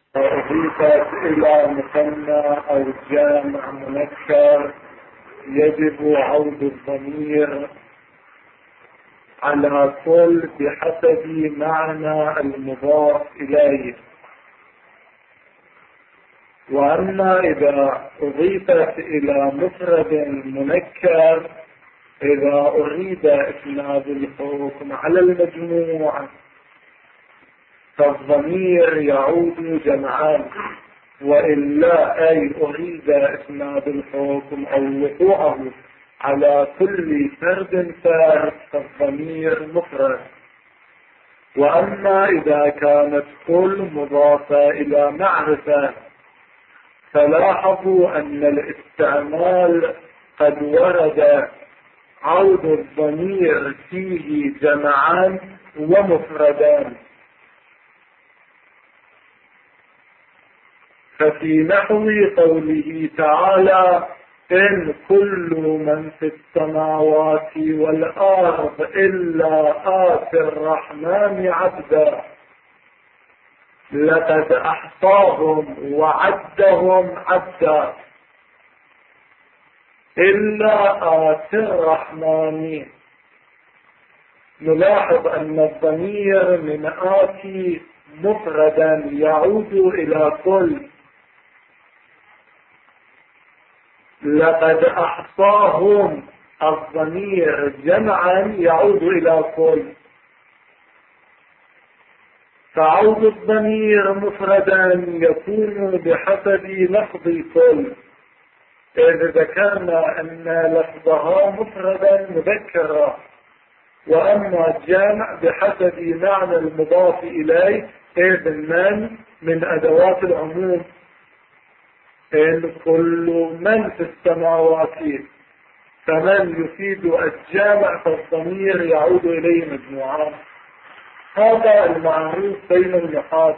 أضيفت إلى مثنى أو جامع منكر يجب عود الضمير على كل بحسب معنى المضاف إليه. وأما إذا أضيفت إلى مفرد منكر إذا أريد إسناد الحكم على المجموع فالضمير يعود جمعان، وإلا أي أريد إسناد الحكم أو وقوعه على كل فرد فرد فالضمير مفرد. وأما إذا كانت كل مضافة إلى معرفة فلاحظوا أن الاستعمال قد ورد عود الضمير فيه جمعان ومفردان. ففي نحو قوله تعالى إن كل من في السماوات والأرض إلا آتي الرحمن عبدا لقد أحصاهم وعدهم عدا إلا آتي الرحمن. نلاحظ أن الضمير من آتي مفردا يعود إلى كل، لقد أحصاهم الضمير جمعا يعود إلى كل، فعود الضمير مفردا يكون بحسب لفظ كل، إذ ذكرنا أن لفظها مفردا مذكرا، وأما الجامع بحسب معنى المضاف إليه إذ من أدوات العموم. إن كل من في السماوات فمن يفيد الجامع فالضمير يعود إليه مجموعان. هذا المعروف بين النحاة.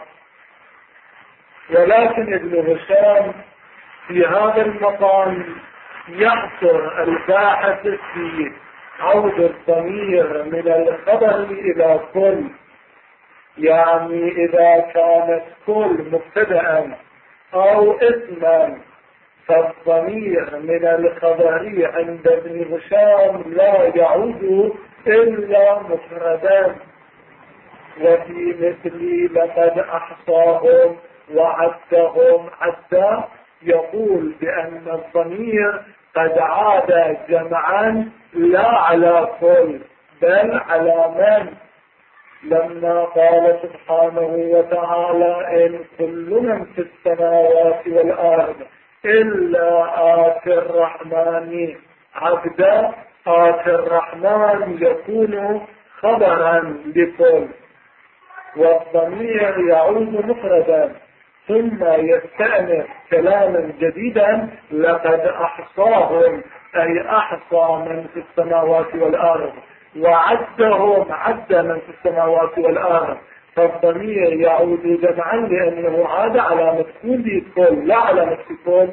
ولكن ابن هشام في هذا المقام يحصر الباحث في عود الضمير من الخبر إلى كل، يعني إذا كانت كل مبتدأ أو اسما فالضمير من الخبر عند ابن هشام لا يعود إلا مفردان. وفي مثل لقد أحصاهم وعدهم عدا يقول بأن الضمير قد عاد جمعا لا على كل بل على من، لما قال سبحانه وتعالى إن كل من في السماوات والأرض إلا آتي الرحمن عبدا. آتي الرحمن يكون خبرا لكل، والضمير يعود مفردا، ثم يستأنف كلاما جديدا لقد أحصاهم أي أحصى من في السماوات والأرض، وعدهم عد من في السماوات والأرض، فالضمير يعود جمعا لأنه عاد على مفعول كل لا على مفعول كل.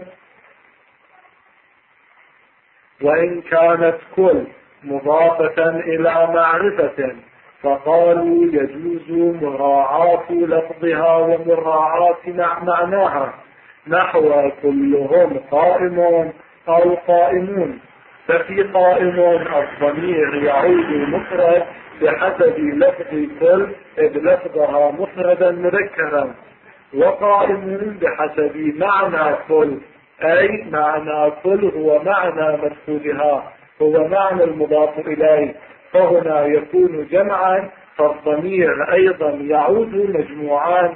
وإن كانت كل مضافة إلى معرفة فقالوا يجوز مراعاة لفظها ومراعاة معناها، نحو كلهم قائم أو قائمون. ففي قائم الضمير يعود مفرد بحسب لفظ كل إذ لفظها مفردا مذكرا، وقائم بحسب معنى كل أي معنى كل هو معنى مدخولها، هو معنى المضاف إليه، فهنا يكون جمعا، فالضمير أيضا يعود مجموعان.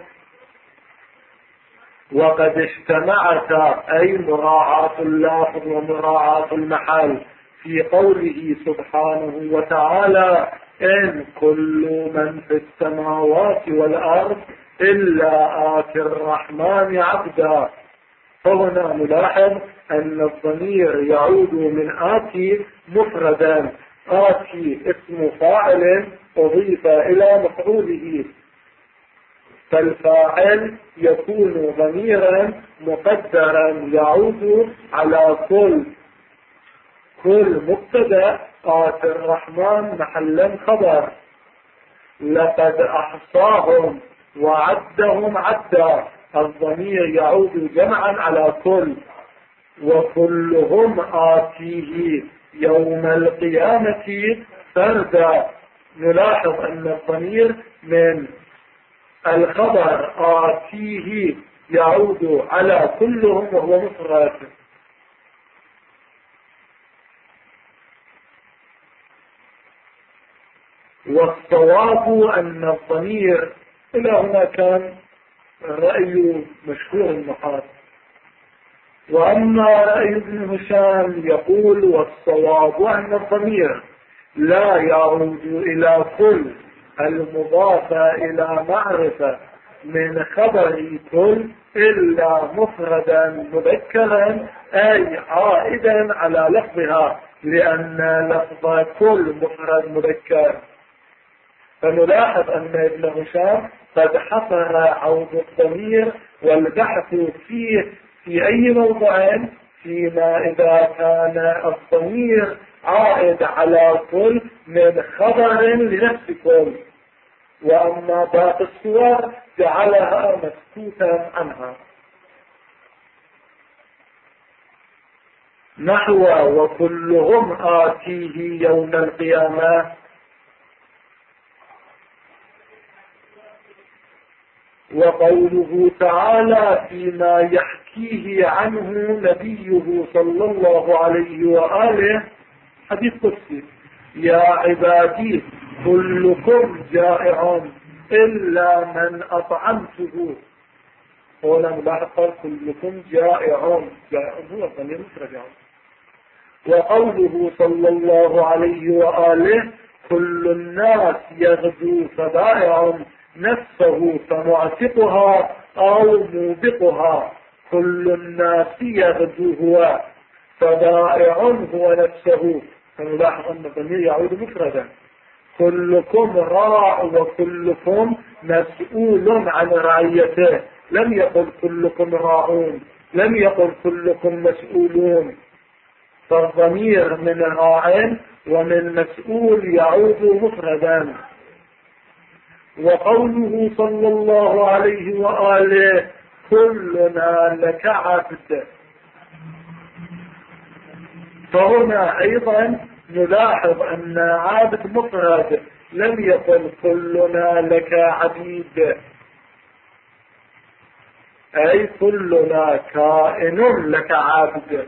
وقد اجتمعتا أي مراعاة اللفظ ومراعاة المحل في قوله سبحانه وتعالى إن كل من في السماوات والأرض إلا آتي الرحمن عبدا. فهنا نلاحظ أن الضمير يعود من آتي مفردا، آتي اسم فاعل أضيف إلى مفعوله، فالفاعل يكون ضميرا مقدرا يعود على كل مبتدا آتي الرحمن محلا خبر. لقد أحصاهم وعدهم عدا الضمير يعود جمعا على كل، وكلهم آتيه يوم القيامة فردا. نلاحظ أن الضمير من الخبر آتيه يعود على كلهم وهو مفرد. والصواب أن الضمير، إلى هنا كان رأي مشهور النحاة. وأما رأي ابن هشام يقول والصواب أن الضمير لا يعود إلى كل المضافة إلى معرفة من خبر كل إلا مفردا مذكرا، أي عائدا على لفظها، لأن لفظ كل مفرد مذكر. فنلاحظ أن ابن هشام قد حصر عود الضمير والبحث فيه في أي موضع، فيما إذا كان الضمير عائد على كل من خبر لنفس كل، وأما باقي الصور جعلها مسكوتا عنها. نحو وكلهم آتيه يوم القيامة. وقوله تعالى فيما يحكيه عنه نبيه صلى الله عليه وآله، حديث قدسي: يا عبادي كلكم جائع إلا من أطعمته. هنا نلاحظ كلكم جائع، جائع هو الضمير المفرد. وقوله صلى الله عليه وآله: كل الناس يغدو فبائع نفسه فمعتقها أو موبقها. كل الناس يغدو هو، فبائع هو نفسه. فنلاحظ أن الضمير يعود مفردا. كلكم راع وكلكم مسؤول عن رعيته. لم يقل كلكم راعون، لم يقل كلكم مسؤولون. فالضمير من راع ومن مسؤول يعود مفردا. وقوله صلى الله عليه وآله: كلنا لك عبد. فهنا أيضا نلاحظ أن عابد مفرد، لم يقل كلنا لك عبيد، أي كلنا كائن لك عبد.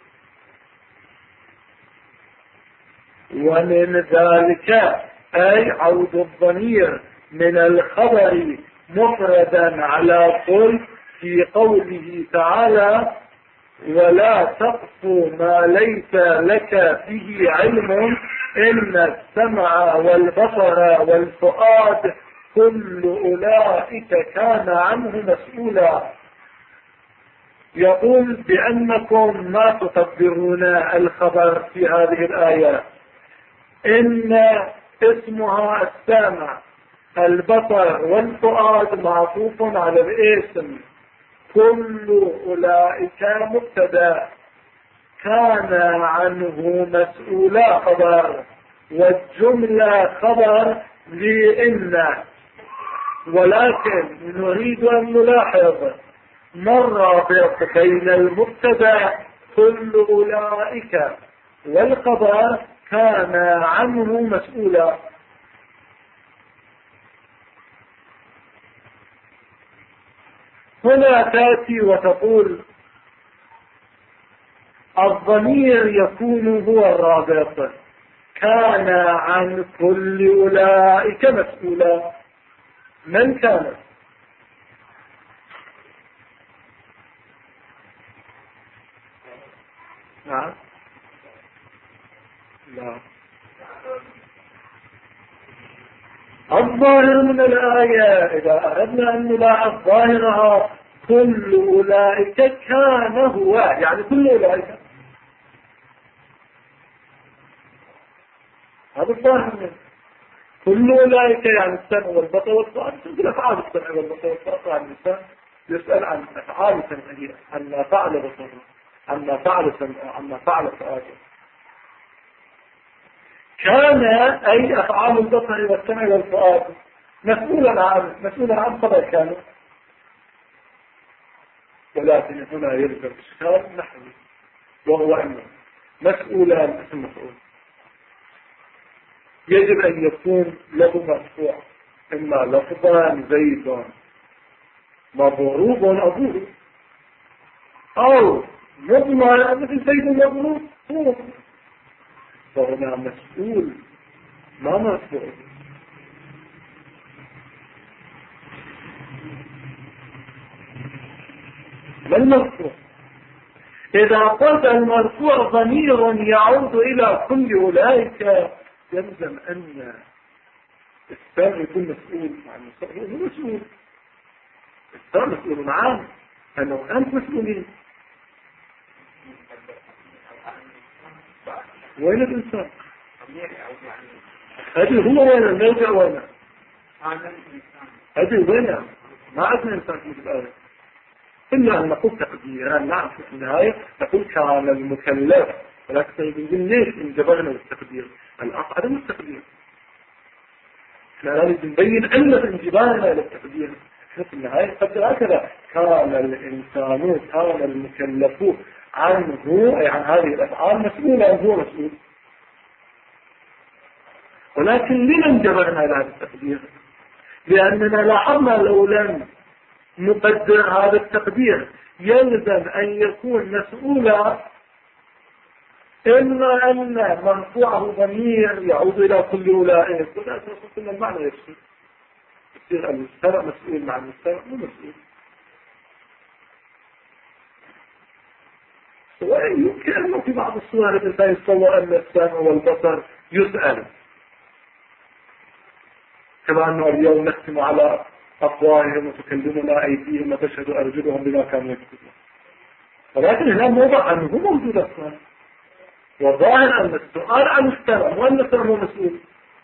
ومن ذلك أي عود الضمير من الخبر مفردا على كل في قوله تعالى: ولا تقف ما ليس لك به علم إن السمع والبصر والفؤاد كل أولئك كان عنه مسؤولا. يقول بأنكم ما تقدرون الخبر في هذه الآية. إن اسمها السامع، البصر والفؤاد معطوف على الاسم. كل أولئك مبتدا، كان عنه مسؤولا خبر، والجملة خبر لإن. ولكن نريد أن نلاحظ ما الرابط بين المبتدا كل أولئك والخبر كان عنه مسؤولا. هنا تأتي وتقول الضمير يكون هو الرابط، كان عن كل أولئك مسؤولا. من كان؟ نعم، لا. الظاهر من الآية إذا أردنا أن نلاحظ ظاهرها كل أولئك كان هو، يعني كل أولئك، هذا الظاهر منه. كل أولئك يعني السمع والبصر والفؤاد، تقول أفعال السمع والبصر والفؤاد. عن الإنسان يسأل عن أفعال سمعه، عما فعل بصره، عما فعل سمعه، عما فعل فؤاده. كان أي أفعال البصر والسمع والفؤاد مسؤولا عن خبر كانوا. ولكن هنا يلزم إشكال نحوي، وهو أنه مسؤولان اسم مفعول يجب أن يكون له مرفوع، إما لفظا زيد مضروب أبوه، أو مضمر مثل زيد مضروب هو، فهنا مسؤول ما مرفوع. ما المرفوع؟ إذا قلت المرفوع ضمير يعود إلى كل أولئك يلزم أن السام يكون مسؤول عن المستقبل. هو مسؤول، السام مسؤول عنه، أنا وأنت مسؤولين. وين الإنسان؟ هذه هو وين الموضع وين؟ هذه وين؟ ما عندنا إنسان في الآية إلا أن نقول تقديرا. نعم في النهاية نقول كان المكلف، ولكن يقول ليش انجبرنا بالتقدير؟ الأصل عدم التقدير. احنا لازم نبين أن انجبارنا إلى التقدير. في النهاية قد هكذا كان الإنسان، كان المكلف عنه أي عن هذه الأفعال مسؤولا، هو مسؤول. ولكن لمن انجبرنا إلى هذا التقدير؟ لأننا لاحظنا لو لم نقدر هذا التقدير يلزم أن يكون مسؤولا إما أن مرفوعه ضمير يعود إلى كل أولئك، ولكن كل المعنى يفسد، يصير المستمع مسؤول مع المستمع مو مسؤول. ويمكن أنه في بعض الصور الإنسان يتصور أن السمع والبصر يسأل، كما أنه اليوم نختم على أفواههم وتكلمنا أيديهم وتشهد أرجلهم بما كانوا يكتبون، ولكن هنا موضع أنه موجود أصلا، وظاهر أن السؤال عن السمع وأن السمع هو مسؤول.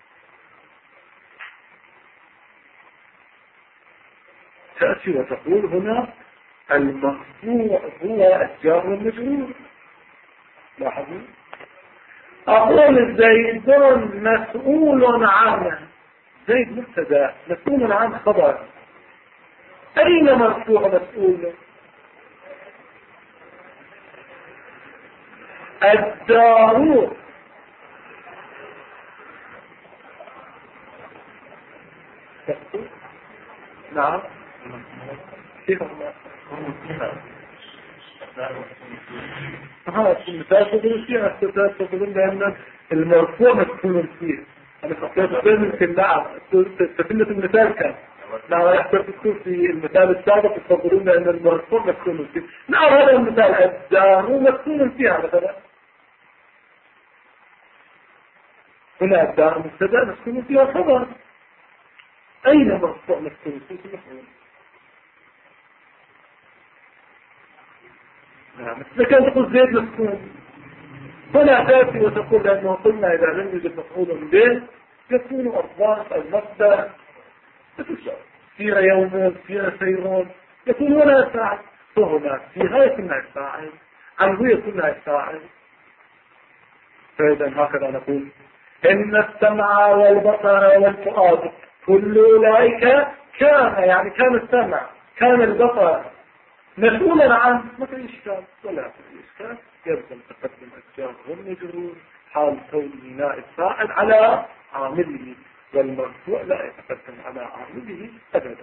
تأتي وتقول هنا المرفوع هو الجار والمجرور. لاحظوا أقول زيد مسؤول عنه، زيد مبتدا مسؤول عن خبر، أين مرفوع مسؤول؟ الدار. نعم كيف المثال تقولون فيها تقولون بأن المرفوع مسؤول فيه. أنا فكرت بين نعم تفلت المثال كان نعم يحتاج تكون في المثال السابق تقولون بأن المرفوع مسؤول فيه. نعم هذا المثال الدار مسؤول فيها مثلا، هنا الدار مبتدا مسؤول فيها خبر، أين مرفوع مسؤول فيه مفعول؟ نعم إذا كان تقول زيد مسكون فلا تأتي وتقول لأنه قلنا إذا لم يوجد مفعول به يكون أضاف المصدر سير يوم سير سيرون يكون ولا فاعل، فهنا في غاية النعي فاعل عنه يكون نعي فاعل. فإذا هكذا نقول إن السمع والبصر والفؤاد كل أولئك كان، يعني كان السمع كان البصر مسؤولا عن ما في إشكال ولا في إشكال، يلزم تقدم الجار والمجرور حال كون نائب فاعل على عامله، والمرفوع لا يتقدم على عامله أبدا.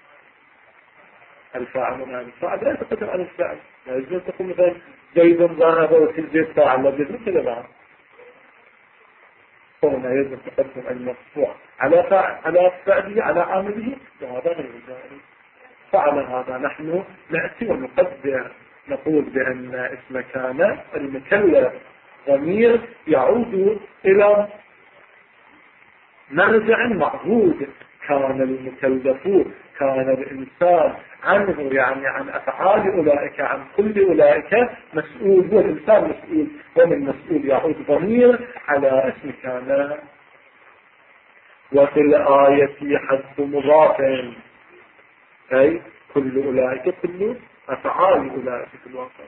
الفاعل نائب فاعل لا يتقدم على الفاعل، لا يجوز تقول مثلا زيد ضرب وفي زيد فاعل لا يجوز كذا بعد. هنا يجب تقدم المرفوع على فاعله على عامله، وهذا غير جائز. فعلى هذا نحن نأتي ونقدر نقول بأن اسم كان المكلف ضمير يعود إلى مرجع معهود، كان المكلف كان الإنسان عنه يعني عن أفعال أولئك عن كل أولئك مسؤول، هو الإنسان مسؤول، ومن مسؤول يعود ضمير على اسم كان. وفي الآية حذف مضاف، أي كل أولئك كل أفعال أولئك في الواقع.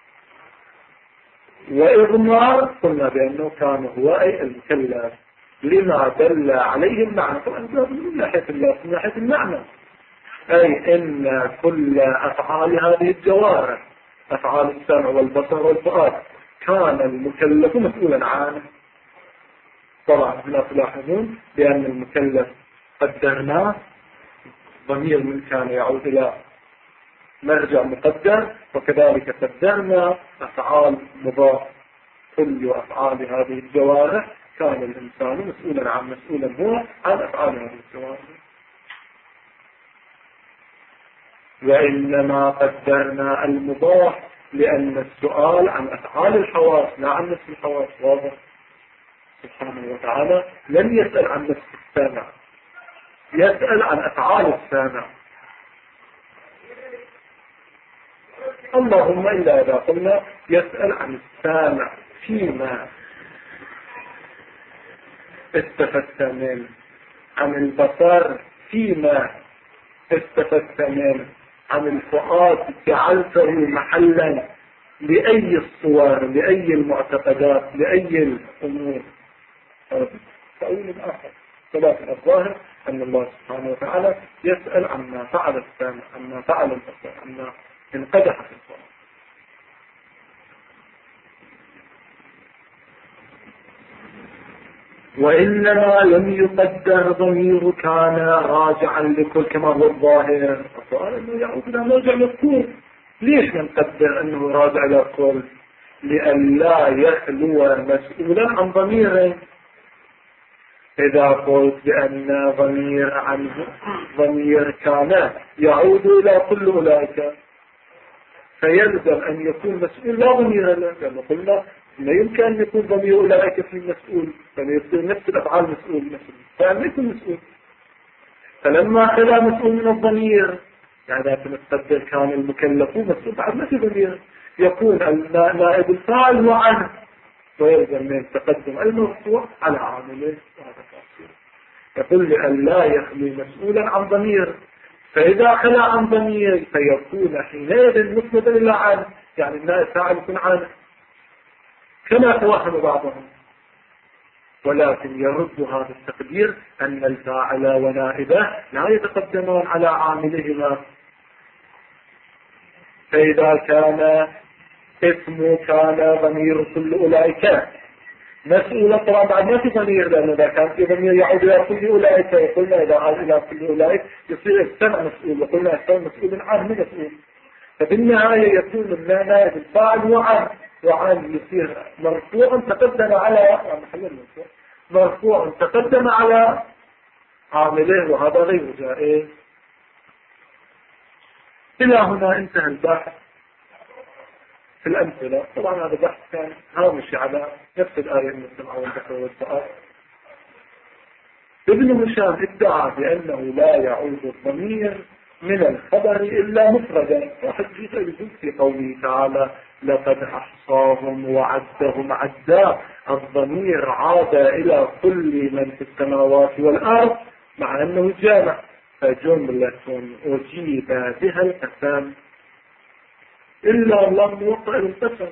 وإضمار قلنا بأنه كان هو أي المكلف لما دل عليه المعنى، طبعا من ناحية الله من ناحية المعنى، أي إن كل أفعال هذه الجوارح، أفعال السمع والبصر والفؤاد، كان المكلف مسؤولا عنه. طبعا هنا تلاحظون بأن المكلف قدرناه ضمير من كان يعود إلى مرجع مقدر، وكذلك قدرنا أفعال مضاف. كل أفعال هذه الجوارح كان الإنسان مسؤولا هو عن أفعال هذه الجوارح. وإنما قدرنا المضاف لأن السؤال عن أفعال الحواس لا عن نفس الحواس. واضح؟ سبحانه وتعالى لم يسأل عن نفس السامع، يسأل عن أفعال السامع. اللهم إلا إذا قلنا يسأل عن السامع فيما استفدت منه، عن البصر فيما استفدت منه، عن الفؤاد جعلته محلا لأي الصور، لأي المعتقدات، لأي الأمور. تأويل آخر. ولكن الظاهر أن الله سبحانه وتعالى يسأل عما فعل السامع، عما فعل البصر، عما انقدح في الصور. وإنما لم يقدر ضمير كان راجعا لكل كما هو الظاهر. الظاهر أنه يعود إلى مرجع مذكور. ليش نقدر أنه راجع إلى كل؟ لأن لا يخلو مسؤولا عن ضميره. إذا قلت بأن ضمير كان يعود إلى كل أولئك، فيلزم أن يكون مسؤول لا ضمير له، لأنه قلنا لا يمكن أن يكون ضمير أولئك في المسؤول، فيصير نفس الأفعال مسؤول فأن يكون مسؤول. فلما خلا مسؤول من الضمير، يعني لكن التقدير كان المكلف مسؤول بعد ما في ضمير، يكون نائب الفاعل وعنه، ويلزم من تقدم المرفوع على عامله. يقول لأن لا يخلي مسؤولا عن ضمير، فإذا خلا عن ضمير فيكون حينئذ مسندا إلى عنه، يعني النائب فاعل يكون عنه كما توهم بعضهم. ولكن يرد هذا التقدير أن الفاعل ونائبه لا يتقدمان على عاملهما. فإذا كان اسم كان ضمير كل أولئك مسؤولا، طبعا بعد ما في ضمير، لأنه إذا كان في ضمير يعود إلى كل أولئك، وقلنا إذا عاد إلى كل أولئك يصير السمع مسؤول، وقلنا السمع مسؤول عنه مسؤول. فبالنهاية يكون نائب الفاعل وعن يصير مرفوع تقدم على مرفوع تقدم على عامله، وهذا غير جائز. إلى هنا انتهى البحث في الأمثلة. طبعا هذا بحث كان هامشي على نفس الآية من السمع والبصر والفؤاد. ابن هشام ادعى بأنه لا يعود الضمير من الخبر إلا مفردا، وحجيت الجزء في قوله تعالى لقد أحصاهم وعدهم عدا. الضمير عاد إلى كل من في السماوات والأرض مع أنه جامع، فجملة أجيب بها القسم إلا لم يوقع القسم،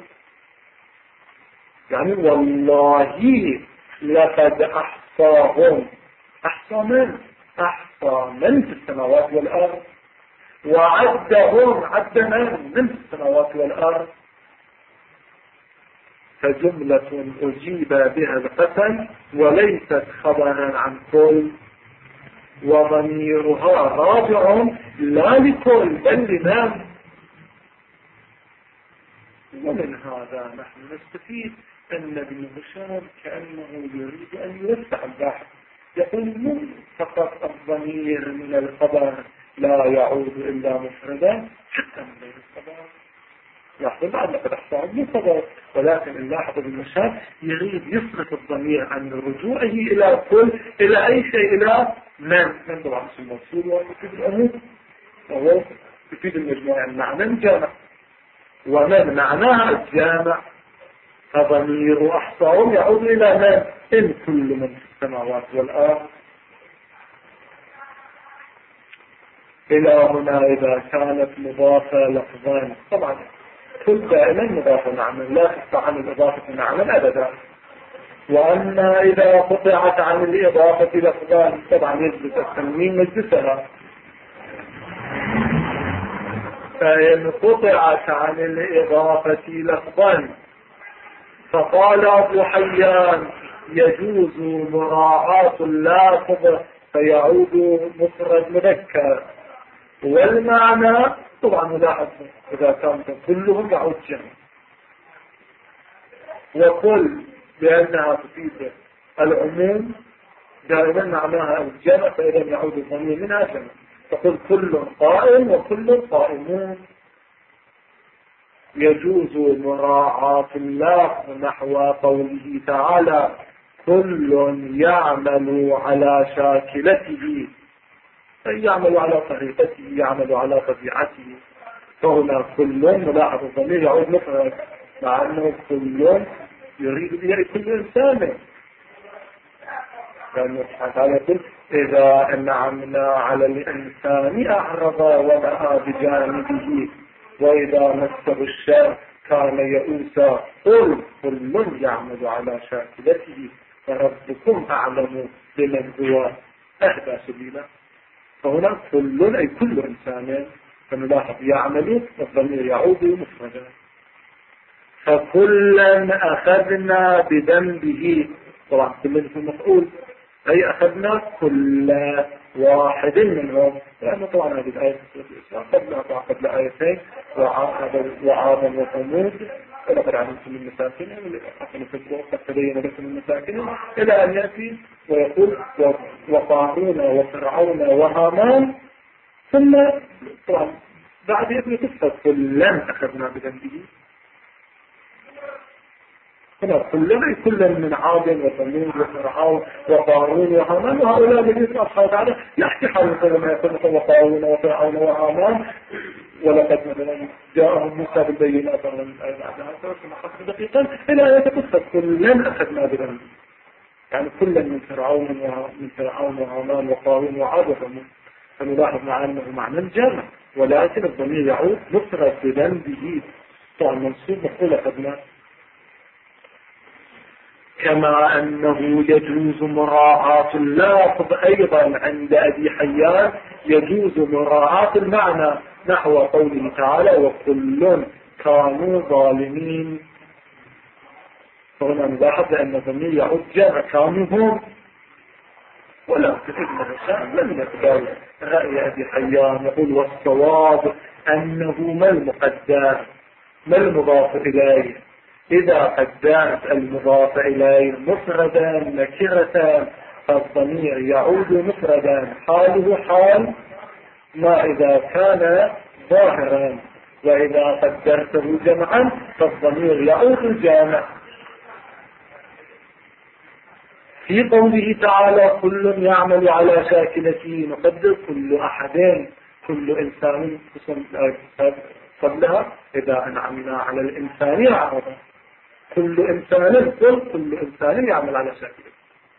يعني والله لقد أحصاهم. أحصى من في السماوات والأرض، وعدهم عد من في السماوات والأرض. فجملة أجيب بها القسم وليست خبرا عن كل، وضميرها راجع لا لكل بل لمن. ومن هذا نحن نستفيد أن ابن هشام كأنه يريد أن يوسع البحث، يقول مو فقط الضمير من الخبر لا يعود إلا مفردا، حتى من غير الخبر. لاحظوا بعد لقد أحصاهم من خبر، ولكن نلاحظ ابن هشام يريد يصرف الضمير عن رجوعه إلى كل، إلى أي شيء، إلى من طبعا اسم موصول ويفيد العموم، وهو يفيد المجموع، يعني معنى الجامع، ومن معناها الجامع. فضمير أحصاهم يعود إلى من؟ إن كل من في السماوات والأرض. إلى هنا إذا كانت مضافة لفظان، طبعا كل دائما مضافة معنى، لا تقطع عن الإضافة معنى أبدا. وأما إذا قطعت عن الإضافة لفظان، طبعا يجلس التنوين مجلسها. فإن قطعت عن الإضافة لفظا فقال أبو حيان يجوز مراعاة اللافظ فيعود مفرد مذكر، والمعنى طبعا ملاحظ إذا كان كلهم يعود جمع، وكل لأنها تفيد العموم دائما معناها الجمع، فإذا يعود الضمير منها جمع، تقول كل قائم وكل قائمون. يجوز مراعاة اللفظ نحو قوله تعالى كل يعمل على شاكلته، أي يعمل على طريقته، يعمل على طبيعته. فهنا كل ملاحظ الضمير يعود مفرد، مع أنه كل يريد به كل إنسان، لأنه سبحانه وتعالى يقول إذا أنعمنا على الإنسان أعرض ونأى بجانبه وإذا مسه الشر كان يئوسا قل كل يعمل على شاكلته فربكم أعلم بمن هو أهدى سبيلا. فهنا كل أي كل إنسان، فنلاحظ يعمل والضمير يعود مفردا. فكلا أخذنا بذنبه، طبعا كل في المفعول، أي أخذنا كل واحد منهم، لأنه طبعا هذه الآية قبل آيتين وعادا وثمود ولقد علمتم من مساكنهم قد تبين لكم من مساكنهم إلى أن يأتي ويقول وقارون وفرعون وهامان، ثم طبعا بعد يبني قصة كلا أخذنا بذنبه. هنا كل من عاد وثمود وفرعون وقارون وهامان، وهؤلاء الذين سبحانه وتعالى يحكي حالهم ما يكون وقارون وفرعون وهامان، ولقد مثلا جاءهم موسى بالبينات من دقيقا إلى أن يتقصد كلا أخذنا بذنبه، يعني كلا من فرعون وهامان وقارون وعاد وثمود. فنلاحظ مع أنه معنى الجمع، ولكن الضمير يعود مفرد بذنبه، طبعا منصوب مفعول أخذنا. كما أنه يجوز مراعاة اللفظ أيضا عند أبي حيان يجوز مراعاة المعنى نحو قوله تعالى وكل كانوا ظالمين. فهنا نلاحظ أن الضمير يعود جمع كانوا هم، ولكن ابن هشام لم يقبل رأي أبي حيان، يقول والصواب أنه ما المقدر ما المضاف إليه، إذا قدرت المضاف إليه مفردا نكرة فالضمير يعود مفردا، حاله حال ما إذا كان ظاهرا، وإذا قدرته جمعا فالضمير يعود جامع. في قوله تعالى كل يعمل على شاكلته نقدر كل أحد كل إنسان قبلها إذا أنعمنا على الإنسان عرضا، كل إنسان يعمل على شاكلته.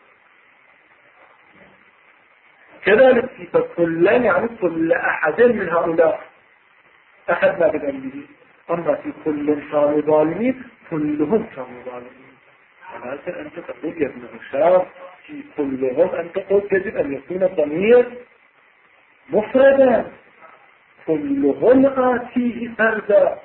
كذلك فكلا يعني كل أحد من هؤلاء أخذنا بذنبه. أما في كل كانوا ظالمين كلهم كانوا ظالمين، ولكن أنت تقول يا ابن هشام في كلهم أنت تقول يجب أن يكون الضمير مفردا، كلهم آتيه فردا.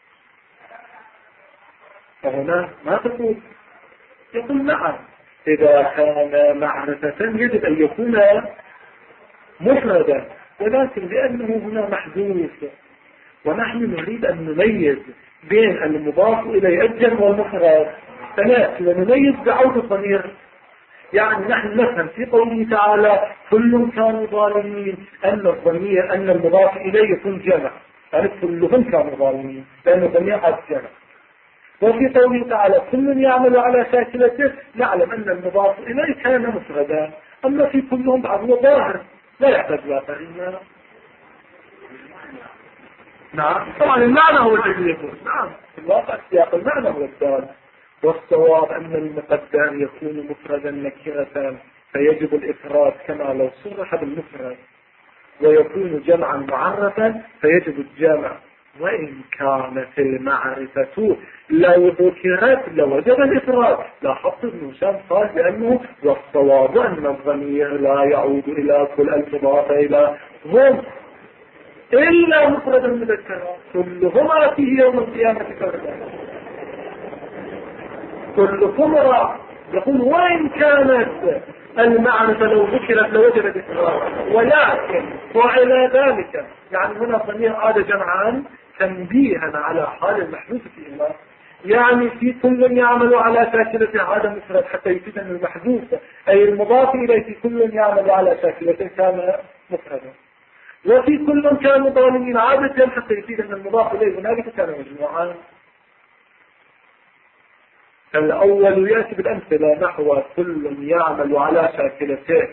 فهنا ما تقول، يقول نعم إذا كان معرفة يجب أن يكون مفردا، ولكن لأنه هنا محذوف ونحن نريد أن نميز بين المضاف إليه الجمع والمفرد، فنأتي ونميز بعود الضمير. يعني نحن نفهم في قوله تعالى كلهم كانوا ظالمين أن الضمير أن المضاف إليه يكون جمع، يعني كلهم كانوا ظالمين لأن الضمير قد جمع. وفي قوله تعالى كل يعمل على شاكلته نعلم أن المضاف إليه كان مفردا، أما في كلهم بعض هو ظاهر لا يحتاج لا فإن نعم طبعا المعنى هو الذي يكون، نعم في الواقع سياق المعنى هو الدال. والصواب أن المقدر يكون مفردا نكرة فيجب الإفراد كما لو صرح بالمفرد، ويكون جمعا معرفا فيجب الجمع، وإن كانت المعرفة لو ذكرت لوجب الإفراد. لاحظت ابن هشام قال بأنه والصواب أن الضمير لا يعود إلى كل المضاف إلى هم، إلا مفردا مذكرا كلهما فيه يوم القيامة فردا. كلكم راع. يقول وإن كانت المعنى لو ذكرت لوجدت إكرارا، ولكن وعلى ذلك يعني هنا ضمير عاد جمعان تنبيها على حال المحذوف فيهما، يعني في كل يعمل على شاكلة عادة مفرد حتى يفيد أن المحذوف أي المضاف إليه في كل يعمل على شاكلة كان مفردا، وفي كل كان ظالمين عادة حتى يفيد أن المضاف إليه هنالك كان مجموعا. الأول يأتي بالأمثلة نحو كل يعمل على شاكلته.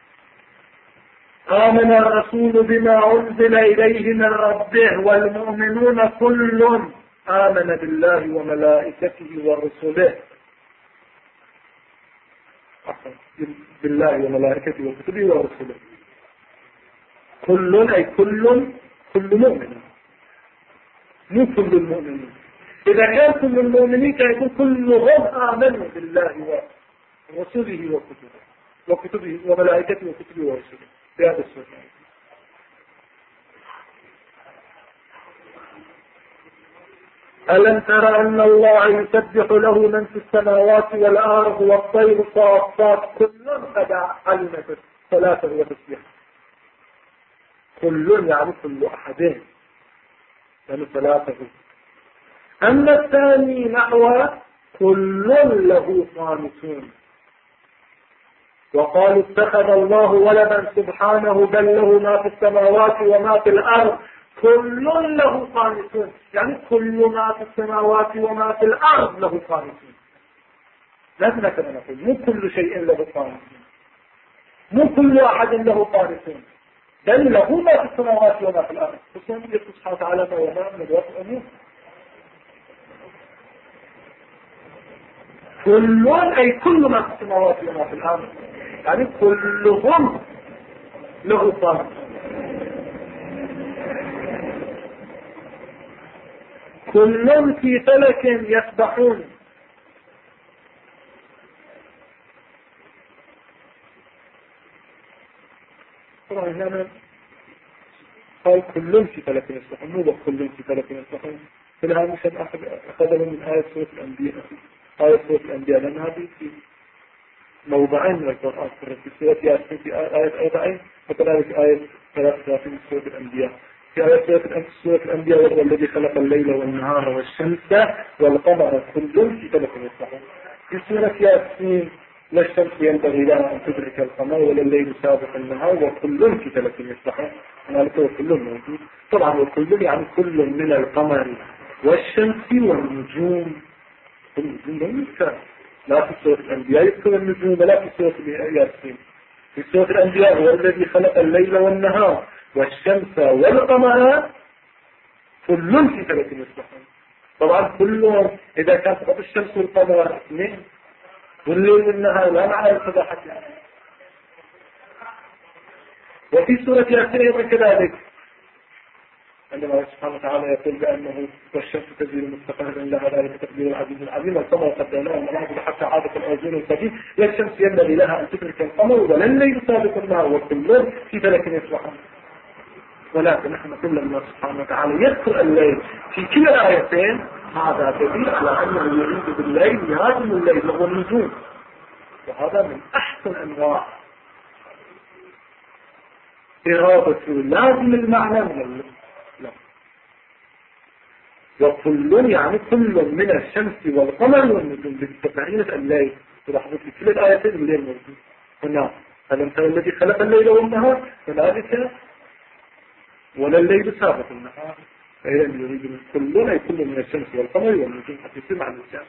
آمن الرسول بما أنزل إليه من ربه والمؤمنون كل آمن بالله وملائكته ورسله. بالله وملائكته وكتبه ورسله. كل أي كل مؤمن، مو كل المؤمنين. إذا كان كل المؤمنين كيكون كلهم آمنوا بالله ورسله وكتبه وملائكته وكتبه ورسله في هذا السورة. ألم تر أن الله يسبح له من في السماوات والأرض والطير صافات كل قد علمت ثلاثة وتسبيح. كل يعني كل أحدين يعني ثلاثة. أما الثاني نحو كل له قانتون. وقالوا اتخذ الله ولدا سبحانه بل له ما في السماوات وما في الأرض كل له قانتون، يعني كل ما في السماوات وما في الأرض له قانتون. لازم كما نقول مو كل شيء له قانتون، مو كل أحد له قانتون، بل له ما في السماوات وما في الأرض. خصوصا يقول سبحانه وتعالى ما وما من الوقت أمور. كل أي كل ما في السماوات وما في الأرض، يعني كلهم له قانتون. كل في فلك يسبحون. طبعا هنا قال كل في فلك يسبحون، مو كل في فلك يسبحون. في الهامش أخذه من آية سورة الأنبياء. آية سورة الأنبياء لأن هذه في موضعين من القرآن، في سورة ياسين في آية 40 وكذلك آية 33 من سورة الأنبياء. في آية سورة الأنبياء وهو الذي خلق الليل والنهار والشمس والقمر كل في فلك يسبحون. في سورة ياسين لا الشمس ينبغي لها أن تدرك القمر ولا الليل سابق النهار وكل في فلك يسبحون. هنالك كل موجود طبعا، وكل يعني كل من القمر والشمس والنجوم. النجوم لا في سورة الأنبياء يذكر النجوم، لا في سورة ياسين. في سورة الأنبياء هو الذي خلق الليل والنهار والشمس والقمر كل في فلك يسبحون. طبعا كلهم إذا كانت فقط الشمس والقمر اثنين والليل والنهار لا معنى الصباح يعني. وفي سورة ياسين أيضا كذلك عندما سبحانه وتعالى يقول بأنه والشمس تجري مستقرا لها ذلك تقدير العزيز العليم والقمر قدرناه المنازل حتى عادت الأرجون القديم لا الشمس ينبغي لها أن تدرك القمر ولا الليل سابق النهار وكل في فلك يسبحون. ولكن نحن كل الله سبحانه وتعالى يذكر الليل في كلا الآيتين. هذا دليل على أنه يريد بالليل لازم الليل وهو النجوم، وهذا من أحسن أنواع إرادة لازم المعنى من الليل. وكل يعني كل من الشمس والقمر والنجوم بتقرينة الليل. تلاحظوا في كل الآيتين الليل موجود هنا. ألم ترى الذي خلق الليل والنهار كذلك ولا الليل سابق النهار. فإذا يريد من كل أي كل من الشمس والقمر والنجوم حتى يصير مع الإنسان.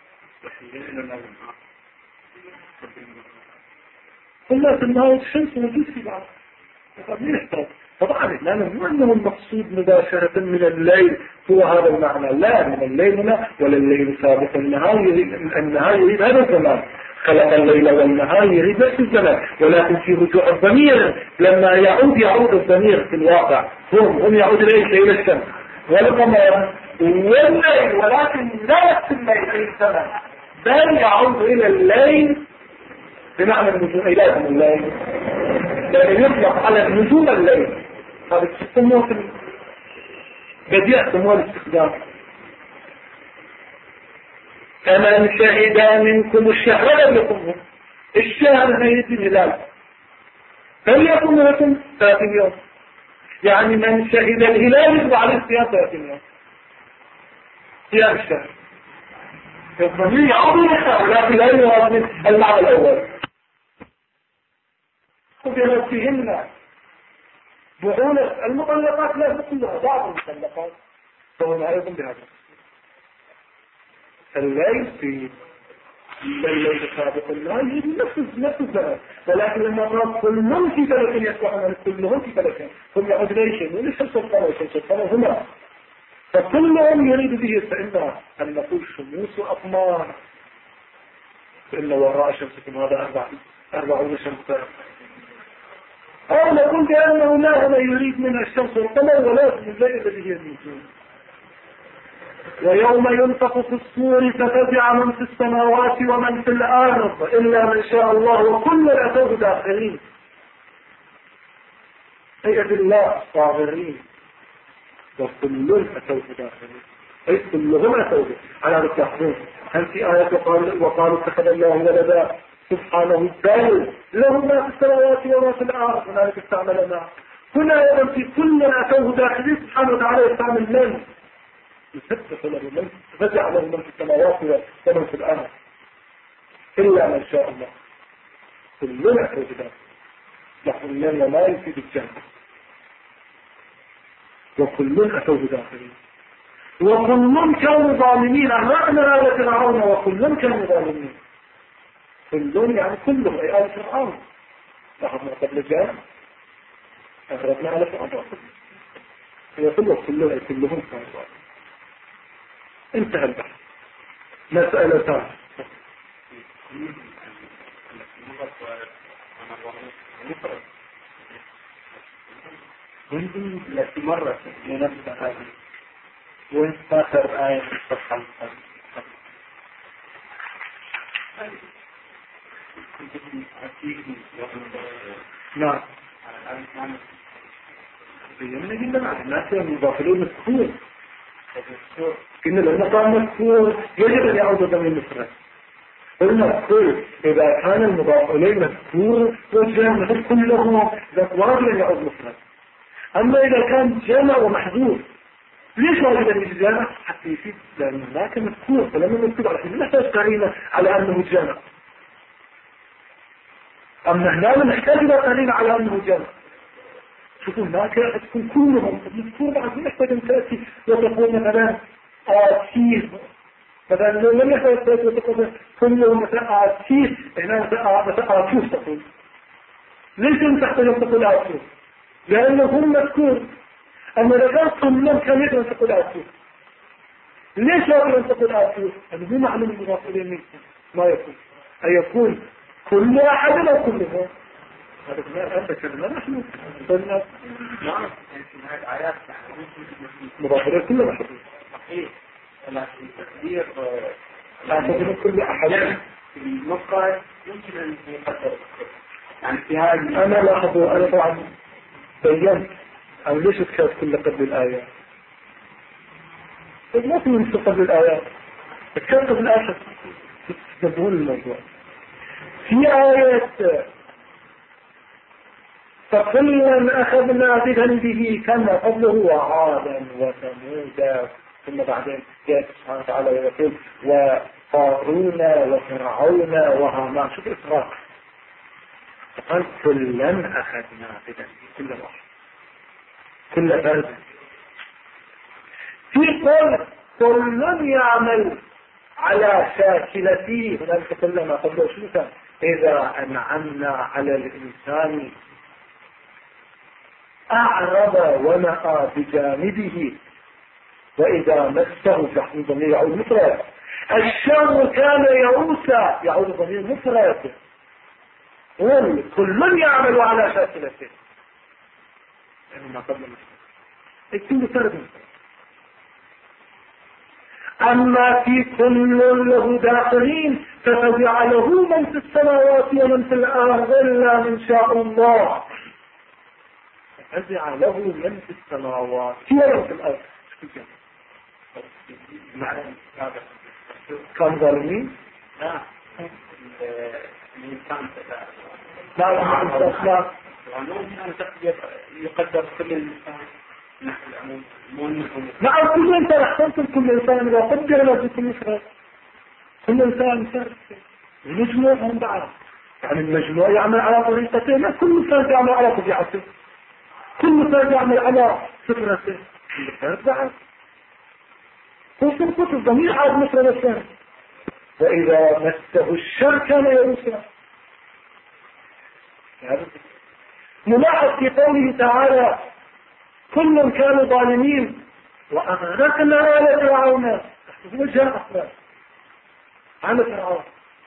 كل النهار والشمس موجود في بعض. مين يحتاج؟ طبعا لأنه مو أنه المقصود مباشرة من الليل هو هذا المعنى، لا من الليل هنا ولا الليل سابق النهار النهار يريد هذا الزمان. خلق الليل والنهار يريد نفس الزمان، ولكن في رجوع الضمير لما يعود الضمير في الواقع هم يعود إلى الشمس والقمر والليل، ولكن لا نفس الليل في الزمان بل يعود إلى الليل بمعنى النجوم. إلى الليل لأنه يطلق على نجوم الليل هذا يسموه بديع سموه الاستخدام. فمن شهد منكم الشهر لم يكن الشهر ميت الهلال فليكن لكم 30 يوم، يعني من شهد الهلال يجب عليه صيام 30 يوم صيام الشهر. الضمير يعود الشهر لكن لا يراد المعنى الاول. بنفسهن بعولة المطلقات لا كلها بعض المطلقات فهو لا يقوم بهذا فالليل الليل سابق الليل نفس الزمن، ولكن لما قال كلهم في فلك يسبحون كلهم في فلك هم عدليشن وليس السلطنة هما فكلهم يريد به فإنه أن نقول شموس أقمار فإن وراء شمسكم هذا 40 شمسا، أو نقول بأنه لا هو يريد من الشمس والقمر ولكن الليل الذي هي النجوم. ويوم ينفخ في الصور ففزع من في السماوات ومن في الأرض إلا من شاء الله وكل أتوه داخلين أي بالله صابرين وكل أتوه داخلين أي كلهم أتوه على التحريم. هل في آية وقالوا اتخذ الله ولدا سبحانه الدال له ما في السماوات وما في الأرض هنالك استعمل معه هنا أيضا في كل أتوه داخلين سبحانه وتعالى يستعمل من يسبح له من فزع له من في السماوات ومن في الأرض إلا من شاء الله كلنا أتوه داخلين لكن ما يفيد الجنة وكلنا أتوه داخلين وكلهم كانوا ظالمين أمامنا آل فرعون وكلهم كانوا ظالمين كلهم يعني كلهم أي آل فرعون أخذنا قبل الجنة أخذنا على فرعون كلهم أي كلهم كانوا ظالمين. انتهى البحث. مسألة ثانية التي مرت لنفس هذه وين آخر آية في الصفحة نعم بيّننا جدا مع الناس المضافلون مذكور إن لما قال مذكور يجب أن يعود ضمن المفرد. المذكور إذا كان المضاف إليه مذكور والجمع كله واجب أن يعود مفرد. أما إذا كان جمع ومحذوف ليش واجب أن يجمع حتى يفيد لأن هناك مذكور فلما مذكور على حين نحتاج قرينة على أنه جمع. أما هنا نحتاج إلى قرينة على أنه جمع. شوفوا هناك تكون كلهم مذكور بعد نحتاج أن تأتي وتقول مثلا آتيه مثلا لم يحتاج تأتي وتقول كلهم مثلا آتيه هنا مثلا آتوس تقول ليش أن تحتاج أن تقول آتوس لأنه هم مذكور. أما إذا كان كلهم كان يجب أن تقول آتوس ليش يجب أن تقول آتوس؟ هذا هو معلوم المضاف إليه منكم ما يكون أن يكون كل أحد أو كلهم هذا ما أنت كلمة نحن قلنا نعم مضافرة كلها محدود صحيح لكن تقدير تعتبر كل أحد في المقال يمكن أن يقدر يعني في هذه أنا لاحظوا أنا طبعا بيّنت أو ليش تكاد كل قبل الآيات ما في من قبل الآيات تكاد قبل الآيات تتدبون الموضوع في آية فكلا أخذنا بذنبه كما قبله وعادا وثمودا ثم بعدين جاء سبحانه وتعالى ويقول وقارون وفرعون وهامان شوف إسراء فقال كلا أخذنا بذنبه كل واحد كل فرد في كل يعمل على شاكلته هنالك كلما قبله شو كان إذا أنعمنا على الإنسان أعرض ونأى بجانبه وإذا مسه جحيم ضمير يعود مفرد الشر كان يئوسا يعود ضمير مفرد كل يعمل على شاكلته ما قبل مفرد كل فرد. أما في كل له داخلين فجعله من في السماوات ومن في الأرض إلا من شاء الله فزع له من في السماوات ومن في الأرض. كان ظالمين؟ لا الإنسان لا يقدر كل الإنسان نعم كل إنسان أحسنتم كل إنسان إذا قدر له كل شيء كل إنسان مجموعهم بعض يعني المجموع يعمل على طريقته لا كل إنسان يعمل على طبيعته كل إنسان يعمل على فكرته بعض خصوصا الضمير عاد مثل الإنسان وإذا مسه الشر كان يئوسا. نلاحظ في قوله تعالى كل كانوا ظالمين وأغرقنا آل فرعون. هو جاء أخبار على فرعون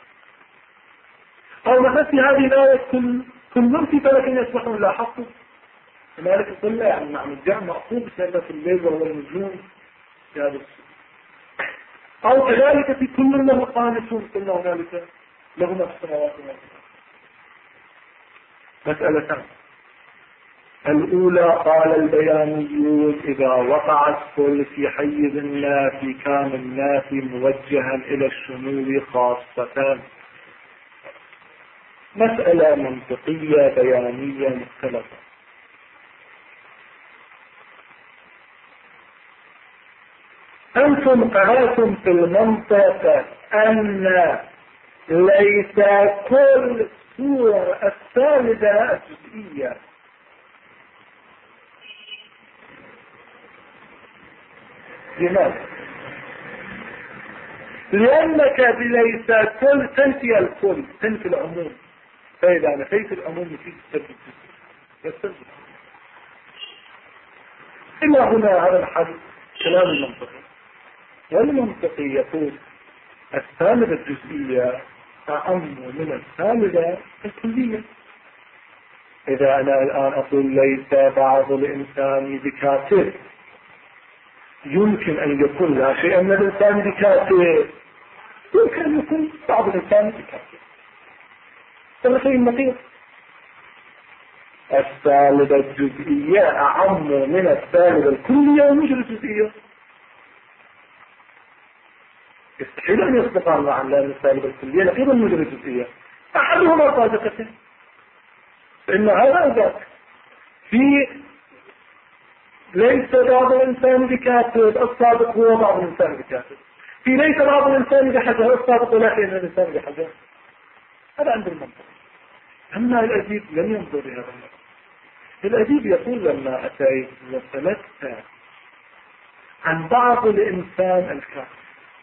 أو مثل في هذه الآية كل في فلك يسبحون لا حق مالك الظل يعني مع الجمع مأخوذ بسبب الليل وهو النجوم في هذا السورة. أو كذلك في كل له قانتون قلنا هنالك له ما في السماوات والأرض. مسألة الأولى قال البيانيون إذا وقع الكل في حيز النافي كان النافي موجها إلى الشمول خاصة. مسألة منطقية بيانية مختلفة. أنتم قرأتم في المنطق أن ليس كل صور الثالثة جزئية. لماذا؟ لأنك ليس كل تنفي الكل تنفي العموم فإذا نفيت العموم يفيد السبب إلا هنا على الحد كلام المنطقي والمنطقي يقول الثالثة الجزئية أعم من الثالثة الكلية. إذا أنا الآن أقول ليس بعض الإنسان بكافر يمكن أن يكون لا شيء من الإنسان بكافر يمكن أن يكون بعض الإنسان بكافر هذا شيء نقيض. الثالثة الجزئية أعم من الثالثة الكلية ومش الجزئية. يستحيل أن يصدق الله عن لا الثالثة الكلية لأيضا مش الجزئية أحدهما صادقة فإن هذا ذاك في ليس بعض الإنسان بكافر الصادق هو بعض الإنسان بكافر في ليس بعض الإنسان بحجر الصادق ولا شيء من الإنسان بحجر. هذا عند المنطق. أما الأديب لم ينظر لهذا المنطق. الأديب يقول لما أتيت وسلكت عن بعض الإنسان الكافر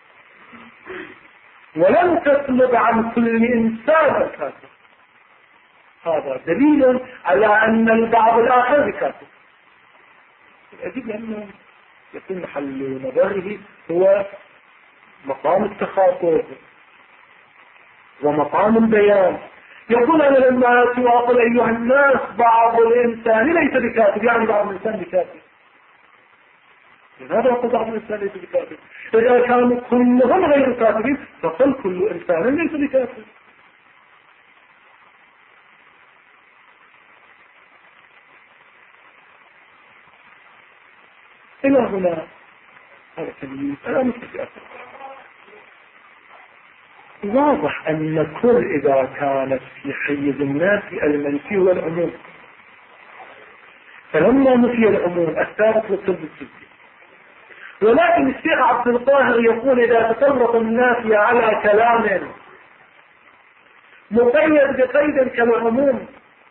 ولم تطلب عن كل إنسان الكافر هذا دليل على أن البعض الآخر بكافر. الأديب لأنه يكون محل نظره هو مقام التخاطب ومقام البيان. يقول أنا لما أتواصل أيها الناس بعض الإنسان ليس بكافر يعني بعض الإنسان بكافر. لماذا يقول بعض الإنسان ليس بكافر؟ إذا كانوا كلهم غير كافرين فقل كل إنسان ليس بكافر. إلى هنا هذا التمييز أنا متفق. واضح أن كل إذا كانت في حيز الناس المنفي والعموم فلما نفي العموم الثالث والثالث الجزئي. ولكن الشيخ عبد القاهر يقول إذا تسلط النافي على كلام مقيد بقيد كالعموم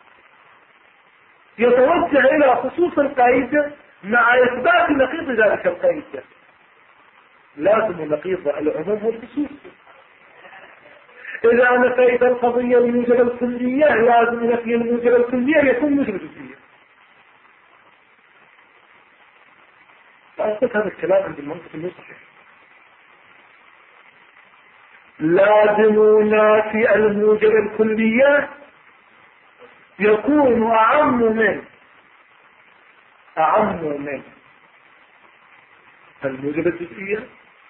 يتوجه إلى خصوص القيد مع إثبات نقيض ذلك القيد. لازم نقيض العموم والخصوص. إذا نفيت القضية الموجبة الكلية لازم نفي الموجبة الكلية يكون موجب الجزئية. أعطيت هذا الكلام عند المنطق المصحف. لازم نافي الموجبة الكلية يكون أعم من الموجبة الجزئية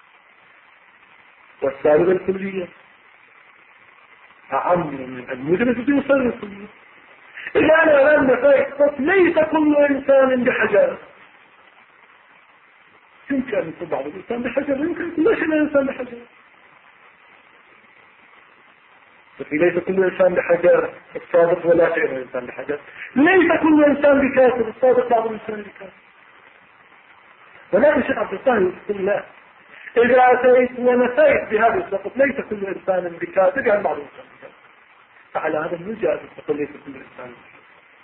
والسالبة الكلية. أعم من الموجبة الجزئية والسالبة الكلية. يعني الآن نفاق ليس كل إنسان بحجر. يمكن أن يكون بعض الإنسان بحجر، يمكن ليس الإنسان بحجر. ليس كل إنسان بحجر الصادق ولا غير الإنسان بحجر. ليس كل إنسان بكافر الصادق بعض الإنسان بكافر. ولكن شيخ عبد الطاهر يقول لا، إذا أتيت ونفيت بهذا السقط ليس كل إنسان بكافر يعني بعض الإنسان بكافر، فعلى هذا الوجه تقول ليس كل إنسان بكافر.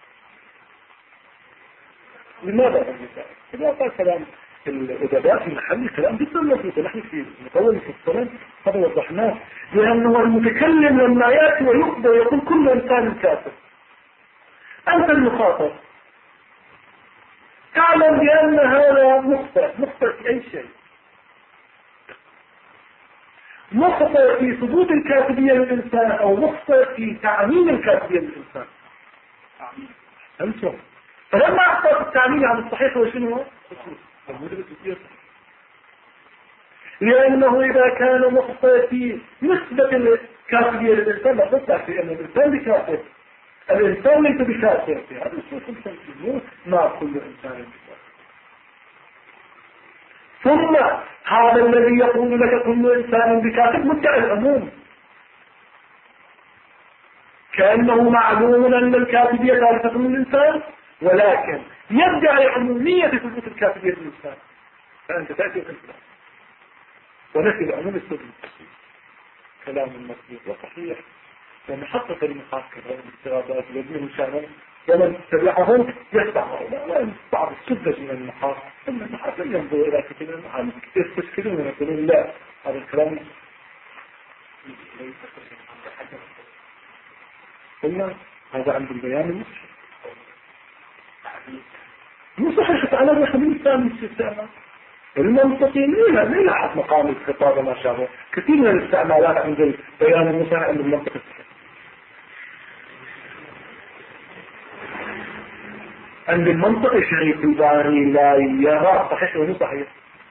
لماذا المثال؟ إذا قال كلام الأدباء في محل كلام جدا لطيف، نحن في مطول في الصلاة هذا وضحناه، لأنه المتكلم لما يأتي ويقضى يقول كل إنسان كافر. أنت المخاطب تعلم بأن هذا مخطئ في أي شيء، مخطئ في ثبوت الكافرية للإنسان أو مخطئ في تعميم الكافرية للإنسان. أنتم فلما أخطأ في التعميم عن الصحيح وشنو هو؟ لأنه إذا كان مخطئ في نسبة الكافرية للإنسان لا في أن الإنسان بكافر، الإنسان ليس بكافر، في هذا الشيء التنفيذ ما كل إنسان بكافر. ثم هذا الذي يقول لك كل إنسان بكافر مدعي العموم، كأنه معلوم أن الكافرية ثالثة من الإنسان، ولكن يدعي عمومية ثبوت الكافرية للإنسان. فأنت تأتي الإنسان ونفي العموم السبيل كلام المسيح وصحيح، لأن حقق المحاكم والاستغاثات الذين شانوا ومن تبعهم يستعمل لا بعض السذج من المحاكم، ثم المحاكم ينظر إلى كثير من المحاكم يستشكلون ويقولون لا هذا الكلام قلنا هذا عند البيان المسلم مو صحيح. أنا بخلين الثاني الاستعمال المنطقين لا أحد مقام الخطاب وما شابه. كثير من الاستعمالات عند البيان المسلم عند المنطق عند المنطق شريك الباري لا يرى صحيح ومو صحيح،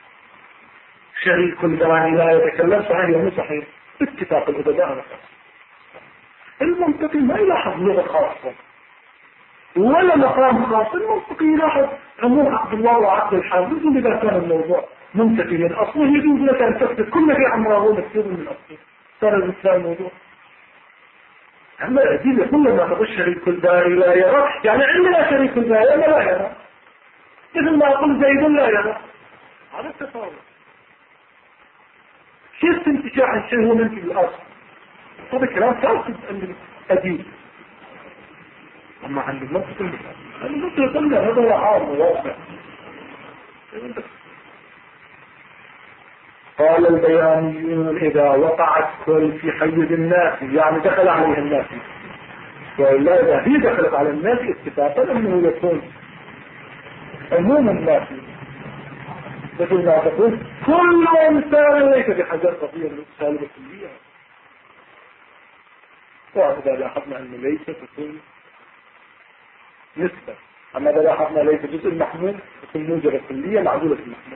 شريك الباري لا يتكلم صحيح ومو صحيح، اتفاق الأدباء. المنطقي ما يلاحظ لغة خاصة ولا مقام خاص، المنطقي يلاحظ عموم عقد الله وعقد الحال. يجوز إذا كان الموضوع منتفي من أصله يجوز لك أن تكتب كل شيء عن موضوع مكتوب من أصله، صار الإنسان الموضوع. أما الأدلة كل ما تقول شريك الباري لا يرى، يعني عندنا شريك الباري أما لا يرى، مثل ما أقول زيد لا يرى، هذا التفاوت. كيف تنتجع عن شيء هو منتج الأصل؟ هذا كلام فاسد عند الأديب. أما عند المنطق قلنا هذا هو عام واضح. قال البيانيون إذا وقعت كل في حيز الناس يعني دخل عليه الناس، وإلا إذا هي دخلت على الناس اتفاقا أنه يكون عموم الناس، مثل ما تقول كل إنسان ليس بحجر قضية سالبة كلية، وإذا لاحظنا أنه ليس تكون نسبة، أما إذا لاحظنا ليس جزء محمول تكون موجبة كلية معدولة المحمول.